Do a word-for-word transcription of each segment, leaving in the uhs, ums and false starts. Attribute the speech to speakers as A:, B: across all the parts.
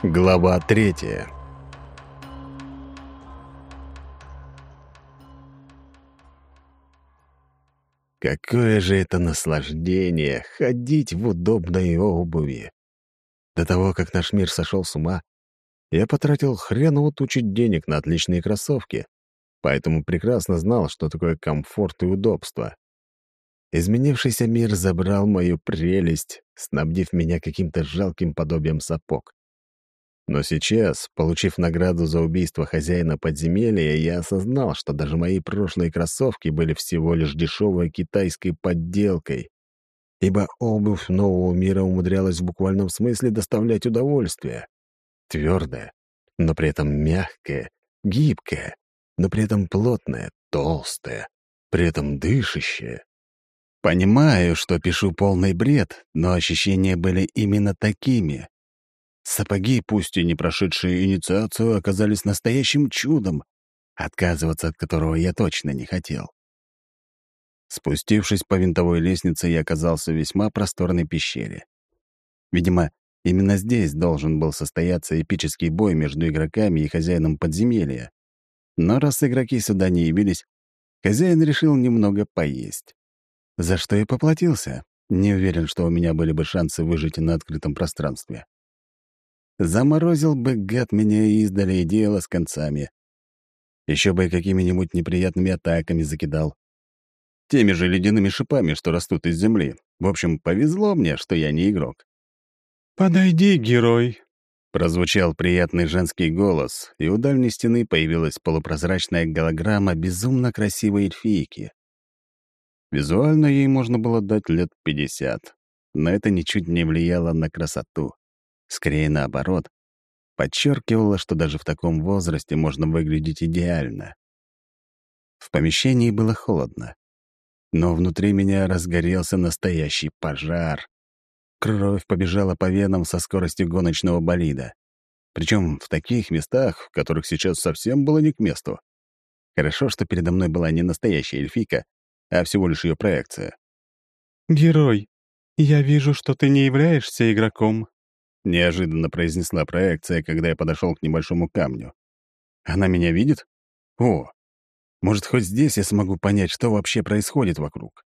A: Глава третья. Какое же это наслаждение ходить в удобной обуви. До того, как наш мир сошел с ума, я потратил хреново тучу денег на отличные кроссовки, поэтому прекрасно знал, что такое комфорт и удобство. Изменившийся мир забрал мою прелесть, снабдив меня каким-то жалким подобием сапог. Но сейчас, получив награду за убийство хозяина подземелья, я осознал, что даже мои прошлые кроссовки были всего лишь дешевой китайской подделкой, ибо обувь нового мира умудрялась в буквальном смысле доставлять удовольствие. Твердая, но при этом мягкая, гибкая, но при этом плотная, толстая, при этом дышащая. Понимаю, что пишу полный бред, но ощущения были именно такими. Сапоги, пусть и не прошедшие инициацию, оказались настоящим чудом, отказываться от которого я точно не хотел. Спустившись по винтовой лестнице, я оказался в весьма просторной пещере. Видимо, именно здесь должен был состояться эпический бой между игроками и хозяином подземелья. Но раз игроки сюда не явились, хозяин решил немного поесть. За что и поплатился. Не уверен, что у меня были бы шансы выжить на открытом пространстве. Заморозил бы гад меня издали и дело с концами. Еще бы и какими-нибудь неприятными атаками закидал. Теми же ледяными шипами, что растут из земли. В общем, повезло мне, что я не игрок.
B: «Подойди, герой!»
A: Прозвучал приятный женский голос, и у дальней стены появилась полупрозрачная голограмма безумно красивой эльфийки. Визуально ей можно было дать лет пятьдесят, но это ничуть не влияло на красоту. Скорее наоборот, подчеркивало, что даже в таком возрасте можно выглядеть идеально. В помещении было холодно, но внутри меня разгорелся настоящий пожар. Кровь побежала по венам со скоростью гоночного болида. Причем в таких местах, в которых сейчас совсем было не к месту. Хорошо, что передо мной была не настоящая эльфийка, а всего лишь ее проекция.
B: «Герой, я вижу, что ты не являешься игроком».
A: Неожиданно произнесла проекция, когда я подошел к небольшому камню. Она меня видит? О, может, хоть здесь я смогу понять, что вообще происходит вокруг.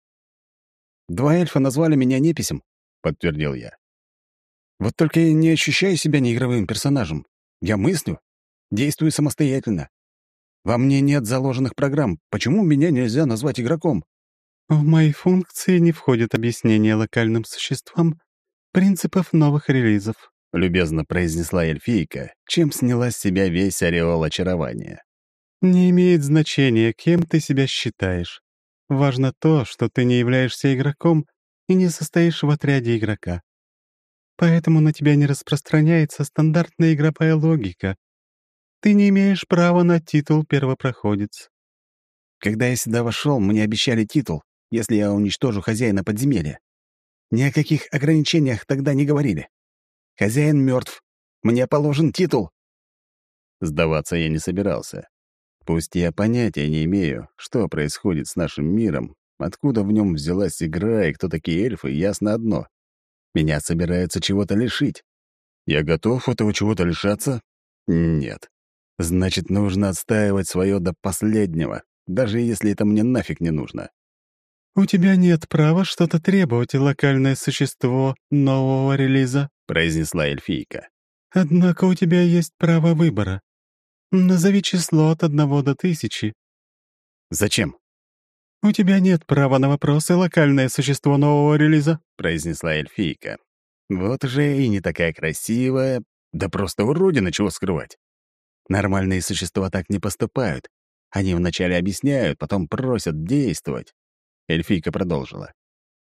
A: «Два эльфа назвали меня неписем», — подтвердил я. «Вот только я не ощущаю себя неигровым персонажем. Я мыслю, действую самостоятельно. Во мне нет заложенных программ. Почему меня нельзя назвать игроком?»
B: В мои функции не входит объяснение локальным существам принципов новых релизов.
A: — любезно произнесла эльфийка, чем сняла с себя весь ореол очарования.
B: Не имеет значения, кем ты себя считаешь. Важно то, что ты не являешься игроком и не состоишь в отряде игрока. Поэтому на тебя не распространяется стандартная игровая логика. Ты не имеешь права на титул первопроходец.
A: Когда я сюда вошел, мне обещали титул, если я уничтожу хозяина подземелья. Ни о каких ограничениях тогда не говорили. Хозяин мертв. Мне положен титул. Сдаваться я не собирался. Пусть я понятия не имею, что происходит с нашим миром, откуда в нем взялась игра и кто такие эльфы, ясно одно. Меня собираются чего-то лишить. Я готов этого чего-то лишаться? Нет. Значит, нужно отстаивать свое до последнего, даже если это мне нафиг не нужно.
B: «У тебя нет права что-то требовать, локальное существо нового релиза»,
A: — произнесла эльфийка.
B: «Однако у тебя есть право выбора. Назови число от одного до тысячи».
A: «Зачем?»
B: «У тебя нет права на вопросы, локальное существо нового релиза»,
A: — произнесла эльфийка. «Вот уже и не такая красивая, да просто уродина, чего скрывать. Нормальные существа так не поступают. Они вначале объясняют, потом просят действовать». Эльфийка продолжила.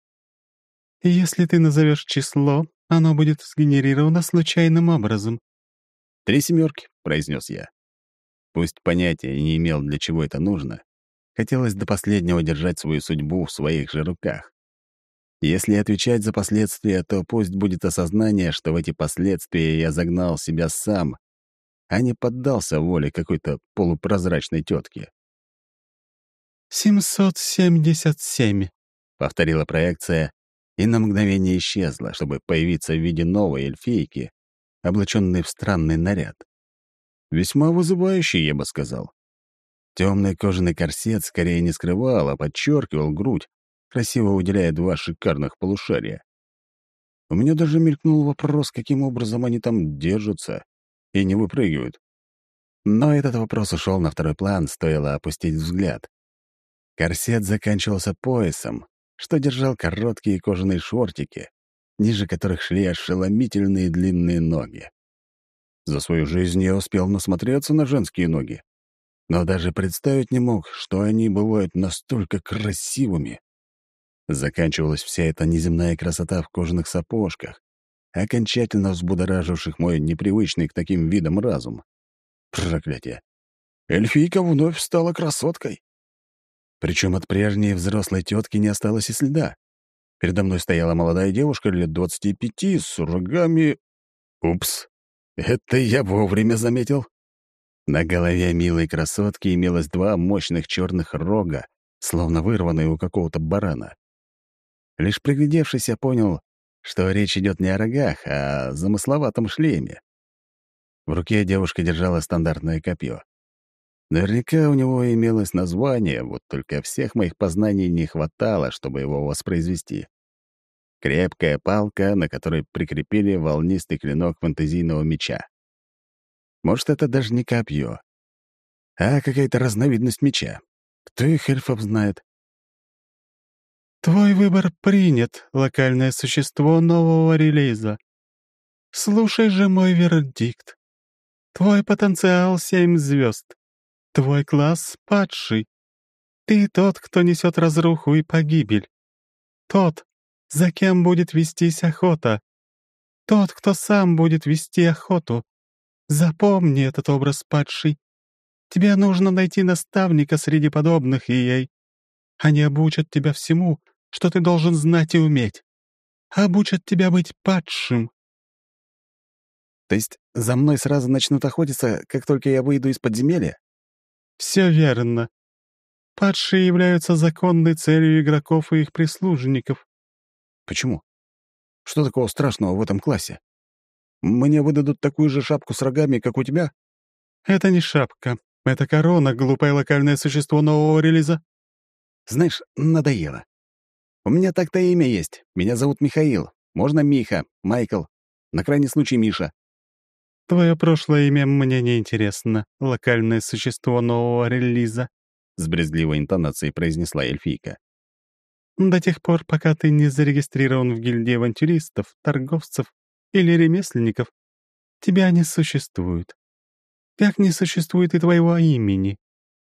B: «Если ты назовешь число, оно будет сгенерировано случайным образом».
A: «Три семерки», — произнес я. Пусть понятия не имел, для чего это нужно, хотелось до последнего держать свою судьбу в своих же руках. Если отвечать за последствия, то пусть будет осознание, что в эти последствия я загнал себя сам, а не поддался воле какой-то полупрозрачной тетки.
B: «семьсот семьдесят семь»,
A: — повторила проекция, и на мгновение исчезла, чтобы появиться в виде новой эльфийки, облаченный в странный наряд. Весьма вызывающий, я бы сказал. Темный кожаный корсет скорее не скрывал, а подчеркивал грудь, красиво выделяя два шикарных полушария. У меня даже мелькнул вопрос, каким образом они там держатся и не выпрыгивают. Но этот вопрос ушел на второй план, стоило опустить взгляд. Корсет заканчивался поясом, что держал короткие кожаные шортики, ниже которых шли ошеломительные длинные ноги. За свою жизнь я успел насмотреться на женские ноги, но даже представить не мог, что они бывают настолько красивыми. Заканчивалась вся эта неземная красота в кожаных сапожках, окончательно взбудораживших мой непривычный к таким видам разум. Проклятие! Эльфийка вновь стала красоткой. Причем от прежней взрослой тетки не осталось и следа. Передо мной стояла молодая девушка лет двадцати пяти с рогами... Упс, это я вовремя заметил. На голове милой красотки имелось два мощных черных рога, словно вырванные у какого-то барана. Лишь приглядевшись, я понял, что речь идет не о рогах, а о замысловатом шлеме. В руке девушка держала стандартное копье. Наверняка у него имелось название, вот только всех моих познаний не хватало, чтобы его воспроизвести. Крепкая палка, на которой прикрепили волнистый клинок фэнтезийного меча. Может, это даже не копье, а какая-то разновидность меча. Кто их эльфов знает?
B: Твой выбор принят, локальное существо нового релиза. Слушай же мой вердикт. Твой потенциал — семь звезд. Твой класс — падший. Ты тот, кто несет разруху и погибель. Тот, за кем будет вестись охота. Тот, кто сам будет вести охоту. Запомни этот образ, падший. Тебе нужно найти наставника среди подобных ей. Они обучат тебя всему, что ты должен знать и уметь. Обучат тебя быть падшим.
A: То есть за мной сразу начнут охотиться, как только я выйду из подземелья?
B: Все верно. Падшие являются законной целью игроков и их прислужников.
A: Почему? Что такого страшного в этом классе? Мне выдадут такую же шапку с рогами, как у тебя?
B: Это не шапка. Это корона, глупое локальное существо нового релиза.
A: Знаешь, надоело. У меня так-то имя есть. Меня зовут Михаил. Можно Миха, Майкл. На крайний случай Миша.
B: Твое прошлое имя мне не интересно. Локальное существо нового релиза.
A: С брезгливой интонацией произнесла эльфийка.
B: До тех пор, пока ты не зарегистрирован в гильдии авантюристов, торговцев или ремесленников, тебя не существует. Как не существует и твоего имени.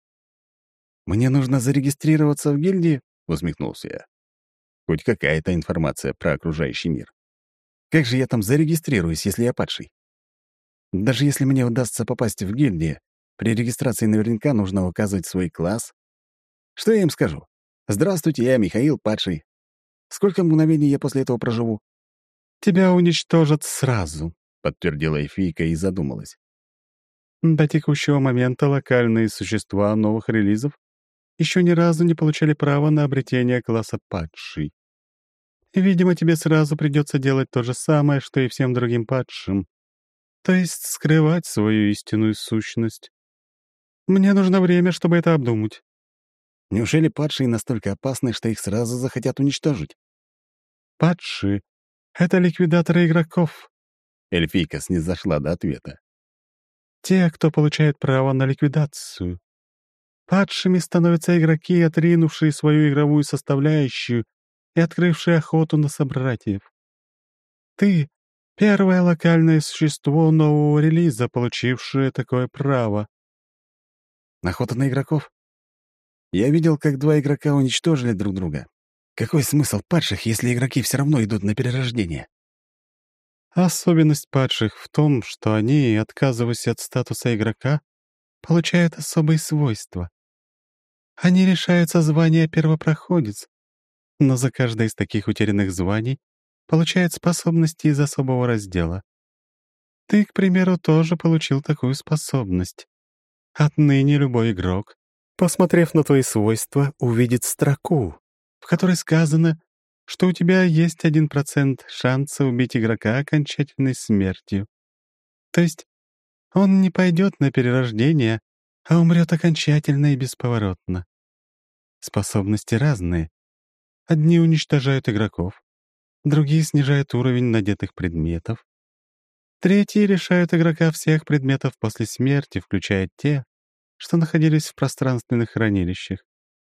A: «Мне нужно зарегистрироваться в гильдии?» — усмехнулся я. «Хоть какая-то информация про окружающий мир. Как же я там зарегистрируюсь, если я падший? Даже если мне удастся попасть в гильдию, при регистрации наверняка нужно указывать свой класс. Что я им скажу? Здравствуйте, я Михаил, падший. Сколько мгновений я после этого проживу?»
B: Тебя уничтожат сразу»,
A: — подтвердила эльфийка и задумалась.
B: До текущего момента локальные существа новых релизов еще ни разу не получали права на обретение класса падший. Видимо, тебе сразу придется делать то же самое, что и всем другим падшим, то есть скрывать свою истинную сущность. Мне нужно время, чтобы это обдумать.
A: Неужели падшие настолько опасны, что их сразу захотят уничтожить?
B: Падшие — это ликвидаторы игроков.
A: Эльфийка снизошла до ответа.
B: Те, кто получает право на ликвидацию. Падшими становятся игроки, отринувшие свою игровую составляющую и открывшие охоту на собратьев. Ты — первое локальное существо нового релиза, получившее такое право.
A: Охота на игроков? Я видел, как два игрока уничтожили друг друга. Какой смысл падших, если игроки все равно идут на перерождение?
B: Особенность падших в том, что они, отказываясь от статуса игрока, получают особые свойства. Они лишаются звания первопроходец, но за каждое из таких утерянных званий получают способности из особого раздела. Ты, к примеру, тоже получил такую способность. Отныне любой игрок, посмотрев на твои свойства, увидит строку, в которой сказано, что у тебя есть один процент шанса убить игрока окончательной смертью. То есть он не пойдет на перерождение, а умрет окончательно и бесповоротно. Способности разные. Одни уничтожают игроков, другие снижают уровень надетых предметов, третьи лишают игрока всех предметов после смерти, включая те, что находились в пространственных хранилищах.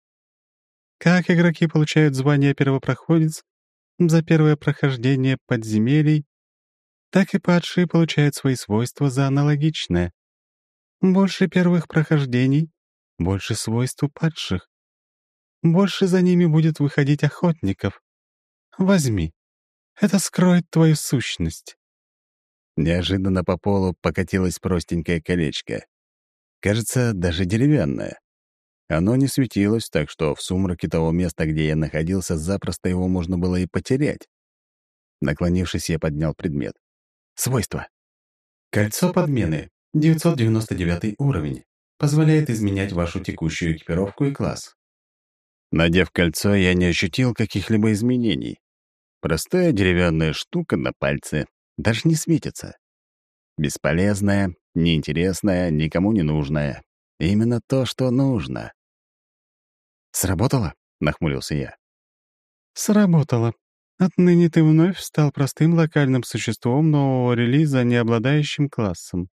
B: Как игроки получают звание первопроходец за первое прохождение подземелий, так и падшие получают свои свойства за аналогичное. Больше первых прохождений, больше свойств у падших. Больше за ними будет выходить охотников. Возьми. Это скроет твою сущность.
A: Неожиданно по полу покатилось простенькое колечко. Кажется, даже деревянное. Оно не светилось, так что в сумраке того места, где я находился, запросто его можно было и потерять. Наклонившись, я поднял предмет. Свойства.
C: Кольцо подмены. девятьсот девяносто девятый уровень. Позволяет изменять вашу текущую экипировку и класс.
A: Надев кольцо, я не ощутил каких-либо изменений. Простая деревянная штука на пальце даже не светится. Бесполезная, неинтересная, никому не нужная. Именно то, что нужно. «Сработало?» — нахмурился я.
B: Сработало. Отныне ты вновь стал простым локальным существом нового релиза, не обладающим классом.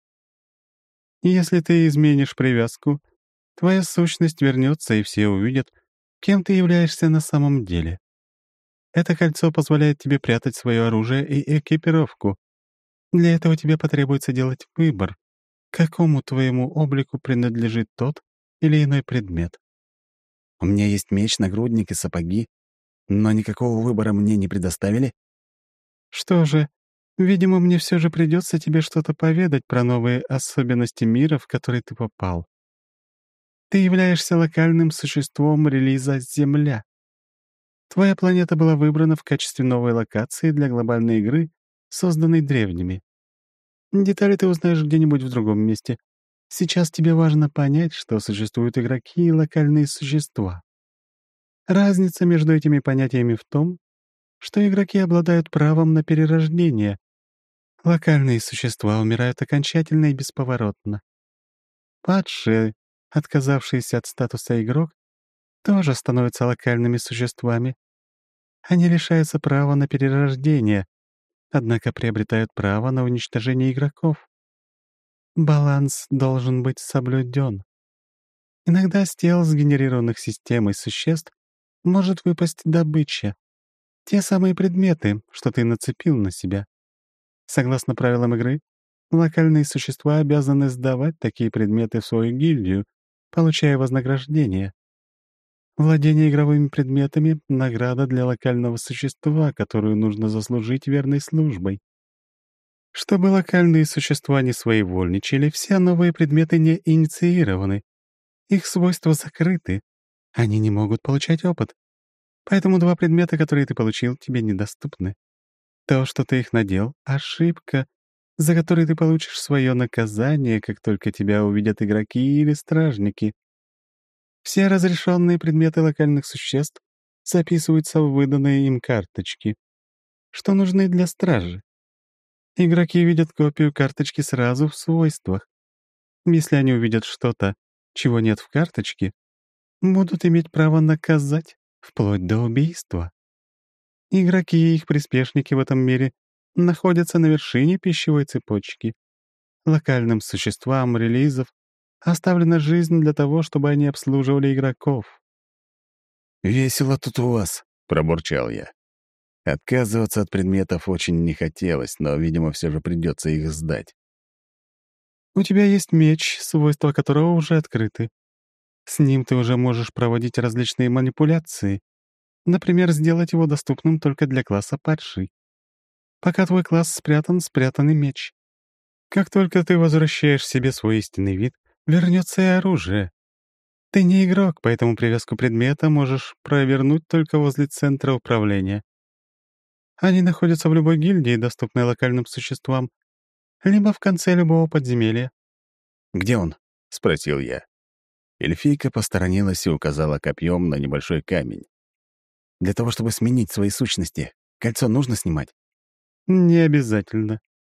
B: Если ты изменишь привязку, твоя сущность вернется, и все увидят, кем ты являешься на самом деле. Это кольцо позволяет тебе прятать свое оружие и экипировку. Для этого тебе потребуется делать выбор, какому твоему облику принадлежит тот или иной предмет.
A: У меня есть меч, нагрудник и сапоги, но никакого выбора мне не предоставили.
B: Что же, видимо, мне все же придется тебе что-то поведать про новые особенности мира, в который ты попал. Ты являешься локальным существом релиза «Земля». Твоя планета была выбрана в качестве новой локации для глобальной игры, созданной древними. Детали ты узнаешь где-нибудь в другом месте. Сейчас тебе важно понять, что существуют игроки и локальные существа. Разница между этими понятиями в том, что игроки обладают правом на перерождение. Локальные существа умирают окончательно и бесповоротно. Падшие, отказавшиеся от статуса игрок, тоже становятся локальными существами. Они лишаются права на перерождение, однако приобретают право на уничтожение игроков. Баланс должен быть соблюден. Иногда с тел, сгенерированных системой существ, может выпасть добыча. Те самые предметы, что ты нацепил на себя. Согласно правилам игры, локальные существа обязаны сдавать такие предметы в свою гильдию, получая вознаграждение. Владение игровыми предметами — награда для локального существа, которую нужно заслужить верной службой. Чтобы локальные существа не своевольничали, все новые предметы не инициированы. Их свойства закрыты. Они не могут получать опыт. Поэтому два предмета, которые ты получил, тебе недоступны. То, что ты их надел — ошибка, за которой ты получишь свое наказание, как только тебя увидят игроки или стражники. Все разрешенные предметы локальных существ записываются в выданные им карточки, что нужны для стражи. Игроки видят копию карточки сразу в свойствах. Если они увидят что-то, чего нет в карточке, будут иметь право наказать, вплоть до убийства. Игроки и их приспешники в этом мире находятся на вершине пищевой цепочки. Локальным существам релизов оставлена жизнь для того, чтобы они обслуживали игроков.
A: «Весело тут у вас», — пробурчал я. Отказываться от предметов очень не хотелось, но, видимо, все же придется их сдать.
B: У тебя есть меч, свойства которого уже открыты. С ним ты уже можешь проводить различные манипуляции. Например, сделать его доступным только для класса падший. Пока твой класс спрятан, спрятан и меч. Как только ты возвращаешь себе свой истинный вид, вернется и оружие. Ты не игрок, поэтому привязку предмета можешь провернуть только возле центра управления. Они находятся в любой гильдии, доступной локальным существам, либо в конце любого подземелья.
A: «Где он?» — спросил я. Эльфийка посторонилась и указала копьем на небольшой камень. «Для того, чтобы сменить свои сущности, кольцо нужно снимать?»
B: Не обязательно.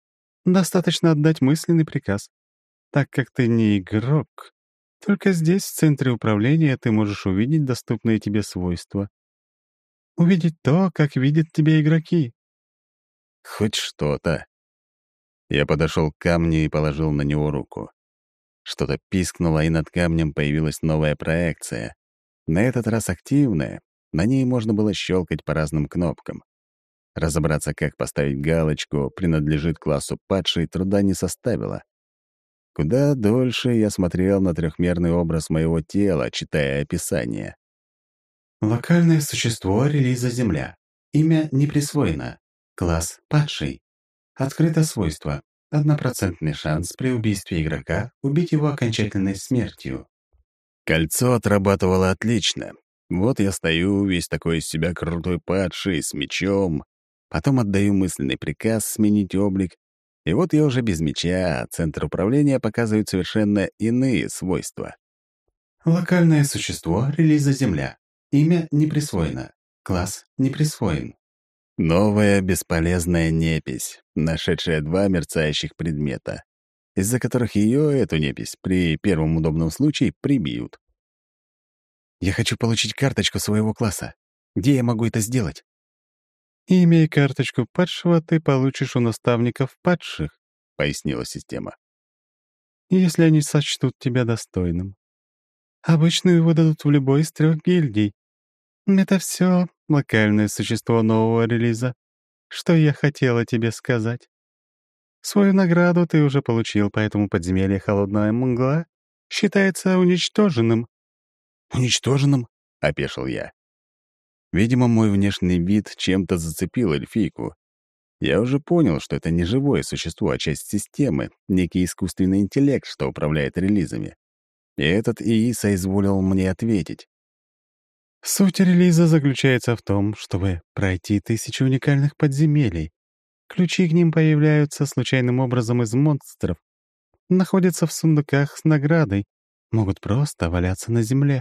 B: Достаточно отдать мысленный приказ. Так как ты не игрок, только здесь, в центре управления, ты можешь увидеть доступные тебе свойства. Увидеть то, как видят тебя игроки.
A: Хоть что-то. Я подошел к камню и положил на него руку. Что-то пискнуло, и над камнем появилась новая проекция. На этот раз активная. На ней можно было щелкать по разным кнопкам. Разобраться, как поставить галочку «принадлежит классу падший» труда не составило. Куда дольше я смотрел на трехмерный образ моего тела, читая описание.
C: Локальное существо релиза Земля. Имя не присвоено. Класс падший. Открыто свойство. Однопроцентный шанс при убийстве игрока убить его окончательной смертью.
A: Кольцо отрабатывало отлично. Вот я стою, весь такой из себя крутой падший, с мечом. Потом отдаю мысленный приказ сменить облик. И вот я уже без меча, а центр управления показывает совершенно иные свойства.
C: Локальное существо релиза Земля. Имя не присвоено. Класс не присвоен.
A: Новая бесполезная непись, нашедшая два мерцающих предмета, из-за которых ее, эту непись, при первом удобном случае прибьют. Я хочу получить карточку своего класса. Где я могу это сделать?
B: Имя и карточку падшего ты получишь у наставников падших,
A: Пояснила система.
B: если они сочтут тебя достойным. Обычно его дадут в любой из трех гильдий. Это все локальное существо нового релиза, что я хотела тебе сказать. Свою награду ты уже получил, поэтому подземелье «Холодная мгла» считается уничтоженным.
A: «Уничтоженным?» — опешил я. Видимо, мой внешний вид чем-то зацепил эльфийку. Я уже понял, что это не живое существо, а часть системы, некий искусственный интеллект, что управляет релизами. И этот ИИ соизволил мне ответить.
B: Суть релиза заключается в том, чтобы пройти тысячи уникальных подземелий. Ключи к ним появляются случайным образом из монстров, находятся в сундуках с наградой, могут просто валяться на земле.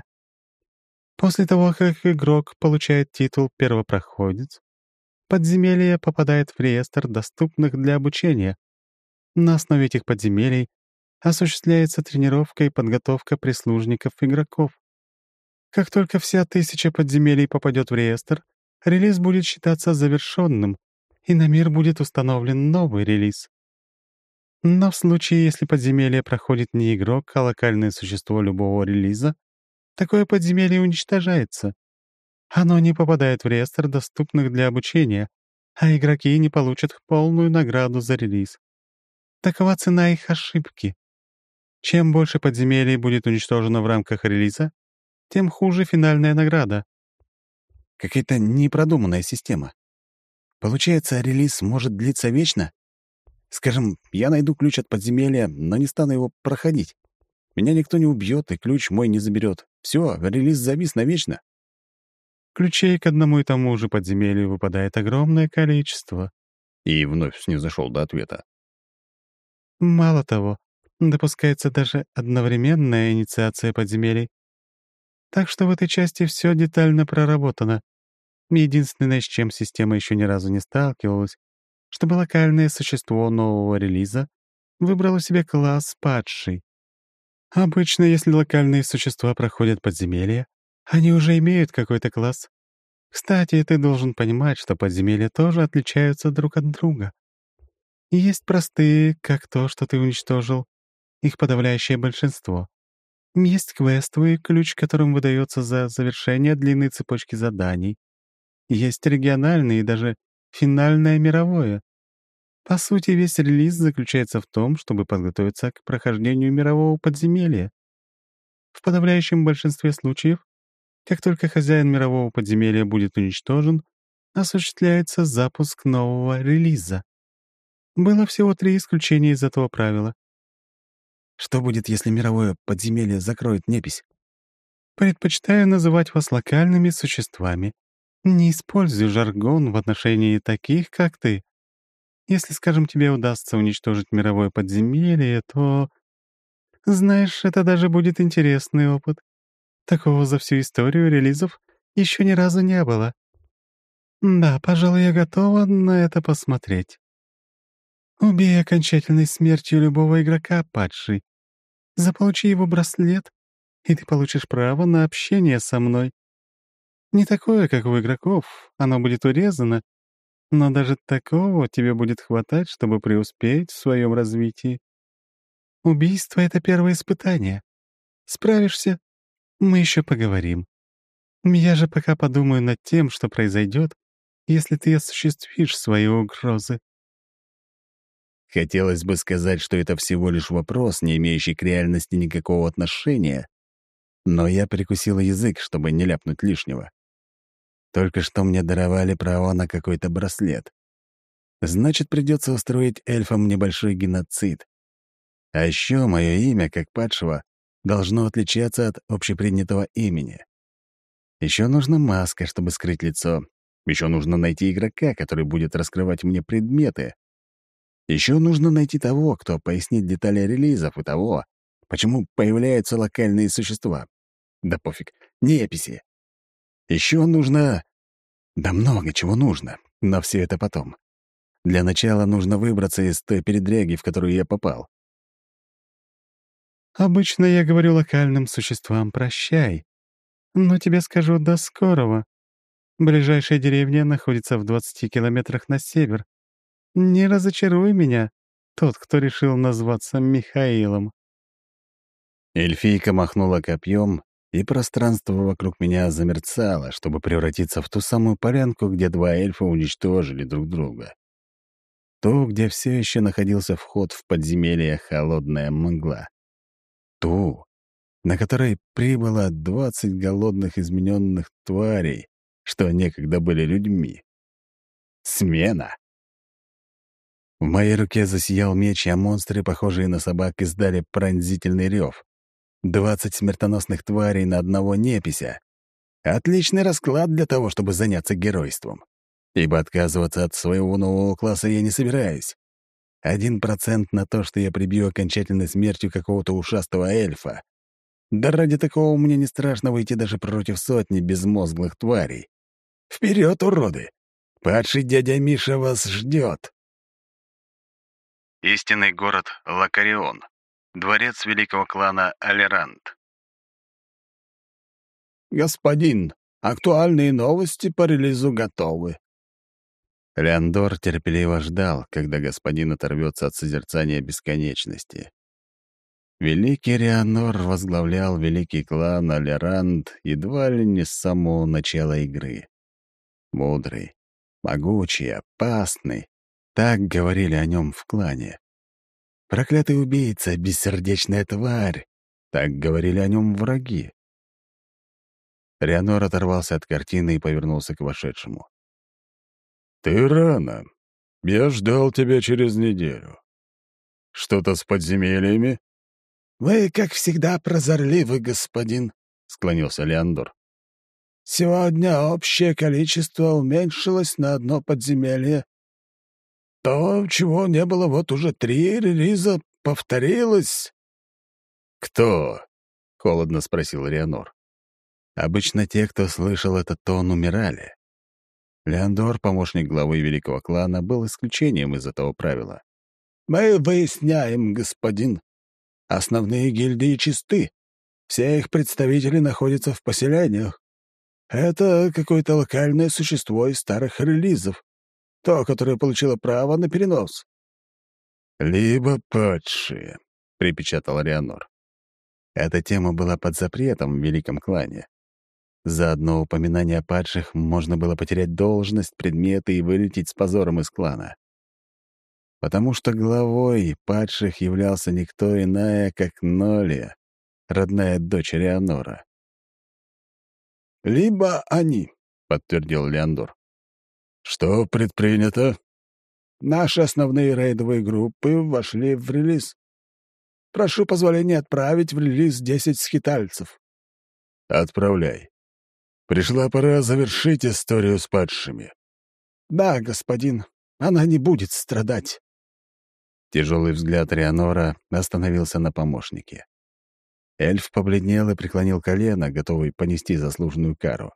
B: После того, как игрок получает титул «Первопроходец», подземелье попадает в реестр доступных для обучения. На основе этих подземелий осуществляется тренировка и подготовка прислужников игроков. Как только вся тысяча подземелий попадет в реестр, релиз будет считаться завершенным, и на мир будет установлен новый релиз. Но в случае, если подземелье проходит не игрок, а локальное существо любого релиза, такое подземелье уничтожается. Оно не попадает в реестр доступных для обучения, а игроки не получат полную награду за релиз. Такова цена их ошибки. Чем больше подземелий будет уничтожено в рамках релиза, тем хуже финальная награда.
A: Какая-то непродуманная система. Получается, релиз может длиться вечно? Скажем, я найду ключ от подземелья, но не стану его проходить. Меня никто не убьет, и ключ мой не заберет. Все, релиз завис навечно.
B: Ключей к одному и тому же подземелью выпадает огромное количество.
A: И вновь снизошел до ответа.
B: Мало того, допускается даже одновременная инициация подземелий. Так что в этой части все детально проработано. Единственное, с чем система еще ни разу не сталкивалась, чтобы локальное существо нового релиза выбрало себе класс падший. Обычно, если локальные существа проходят подземелья, они уже имеют какой-то класс. Кстати, ты должен понимать, что подземелья тоже отличаются друг от друга. Есть простые, как то, что ты уничтожил, их подавляющее большинство. Есть квестовый ключ, которым выдается за завершение длинной цепочки заданий. Есть региональный и даже финальное мировое. По сути, весь релиз заключается в том, чтобы подготовиться к прохождению мирового подземелья. В подавляющем большинстве случаев, как только хозяин мирового подземелья будет уничтожен, осуществляется запуск нового релиза. Было всего три исключения из этого правила.
A: Что будет, если мировое подземелье закроет непись?
B: Предпочитаю называть вас локальными существами. Не используй жаргон в отношении таких, как ты. Если, скажем, тебе удастся уничтожить мировое подземелье, то... Знаешь, это даже будет интересный опыт. Такого за всю историю релизов еще ни разу не было. Да, пожалуй, я готова на это посмотреть. Убей окончательной смертью любого игрока, падший. Заполучи его браслет, и ты получишь право на общение со мной. Не такое, как у игроков, оно будет урезано, но даже такого тебе будет хватать, чтобы преуспеть в своем развитии. Убийство — это первое испытание. Справишься? Мы еще поговорим. Я же пока подумаю над тем, что произойдет, если ты осуществишь свои угрозы.
A: Хотелось бы сказать, что это всего лишь вопрос, не имеющий к реальности никакого отношения, но я прикусила язык, чтобы не ляпнуть лишнего. Только что мне даровали право на какой-то браслет. Значит, придется устроить эльфам небольшой геноцид. А еще мое имя, как падшего, должно отличаться от общепринятого имени. Еще нужна маска, чтобы скрыть лицо. Еще нужно найти игрока, который будет раскрывать мне предметы. Еще нужно найти того, кто пояснит детали релизов и того, почему появляются локальные существа. Да пофиг, неписи. Еще нужно... Да много чего нужно, но все это потом. Для начала нужно выбраться из той передряги, в которую я попал.
B: Обычно я говорю локальным существам «прощай», но тебе скажу «до скорого». Ближайшая деревня находится в двадцати километрах на север. Не разочаруй меня, тот, кто решил назваться Михаилом.
A: Эльфийка махнула копьем, и пространство вокруг меня замерцало, чтобы превратиться в ту самую полянку, где два эльфа уничтожили друг друга. Ту, где все еще находился вход в подземелье холодная мгла. Ту, на которой прибыло двадцать голодных измененных тварей, что некогда были людьми. Смена. В моей руке засиял меч, а монстры, похожие на собак, издали пронзительный рев. Двадцать смертоносных тварей на одного непися. Отличный расклад для того, чтобы заняться геройством. Ибо отказываться от своего нового класса я не собираюсь. Один процент на то, что я прибью окончательной смертью какого-то ушастого эльфа. Да ради такого мне не страшно выйти даже против сотни безмозглых тварей. Вперед, уроды! Падший дядя Миша вас ждет. Истинный город Лакарион. Дворец великого клана Алерант. «Господин, актуальные новости по релизу готовы». Леандор терпеливо ждал, когда господин оторвется от созерцания бесконечности. Великий Рианор возглавлял великий клан Алерант едва ли не с самого начала игры. Мудрый, могучий, опасный — так говорили о нем в клане. Проклятый убийца, бессердечная тварь — так говорили о нем враги. Рианор оторвался от картины и повернулся к вошедшему. «Ты рано. Я ждал тебя через неделю. Что-то с подземельями?» «Вы, как всегда, прозорливы, господин», — склонился Леандор. «Сегодня общее количество уменьшилось на одно подземелье. То, чего не было вот уже три релиза, повторилось». «Кто?» — холодно спросил Рианор. Обычно те, кто слышал этот тон, умирали. Леандор, помощник главы великого клана, был исключением из этого правила. «Мы выясняем, господин. Основные гильдии чисты. Все их представители находятся в поселениях. Это какое-то локальное существо из старых релизов. То, которое получило право на перенос». «Либо падшие», — припечатал Рианор. Эта тема была под запретом в великом клане. За одно упоминание о падших можно было потерять должность, предметы и вылететь с позором из клана. Потому что главой падших являлся никто иная, как Нолия, родная дочь Рианора. «Либо они», — подтвердил Леандор. «Что предпринято?» «Наши основные рейдовые группы вошли в релиз. Прошу позволения отправить в релиз десять скитальцев». «Отправляй. Пришла пора завершить историю с падшими». «Да, господин, она не будет страдать». Тяжелый взгляд Рианора остановился на помощнике. Эльф побледнел и преклонил колено, готовый понести заслуженную кару.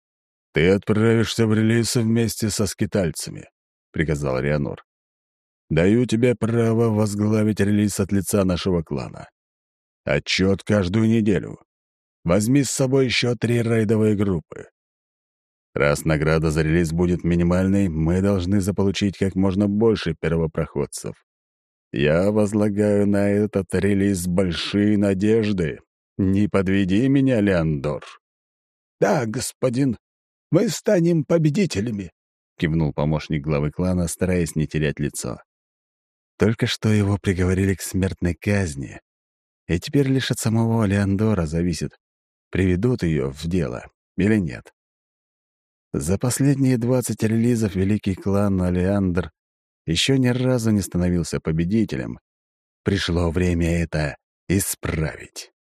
A: «Ты отправишься в релиз вместе со скитальцами», — приказал Рианор. Даю тебе право возглавить релиз от лица нашего клана. Отчет каждую неделю. Возьми с собой еще три рейдовые группы. Раз награда за релиз будет минимальной, мы должны заполучить как можно больше первопроходцев. Я возлагаю на этот релиз большие надежды. Не подведи меня, Леандор.
D: «Да, господин, мы станем победителями», — кивнул помощник главы клана, стараясь не терять лицо.
A: Только что его приговорили к смертной казни, и теперь лишь от самого Леандора зависит, приведут ее в дело или нет. За последние двадцать релизов великий клан Алеандр еще ни разу не становился победителем. Пришло время это исправить.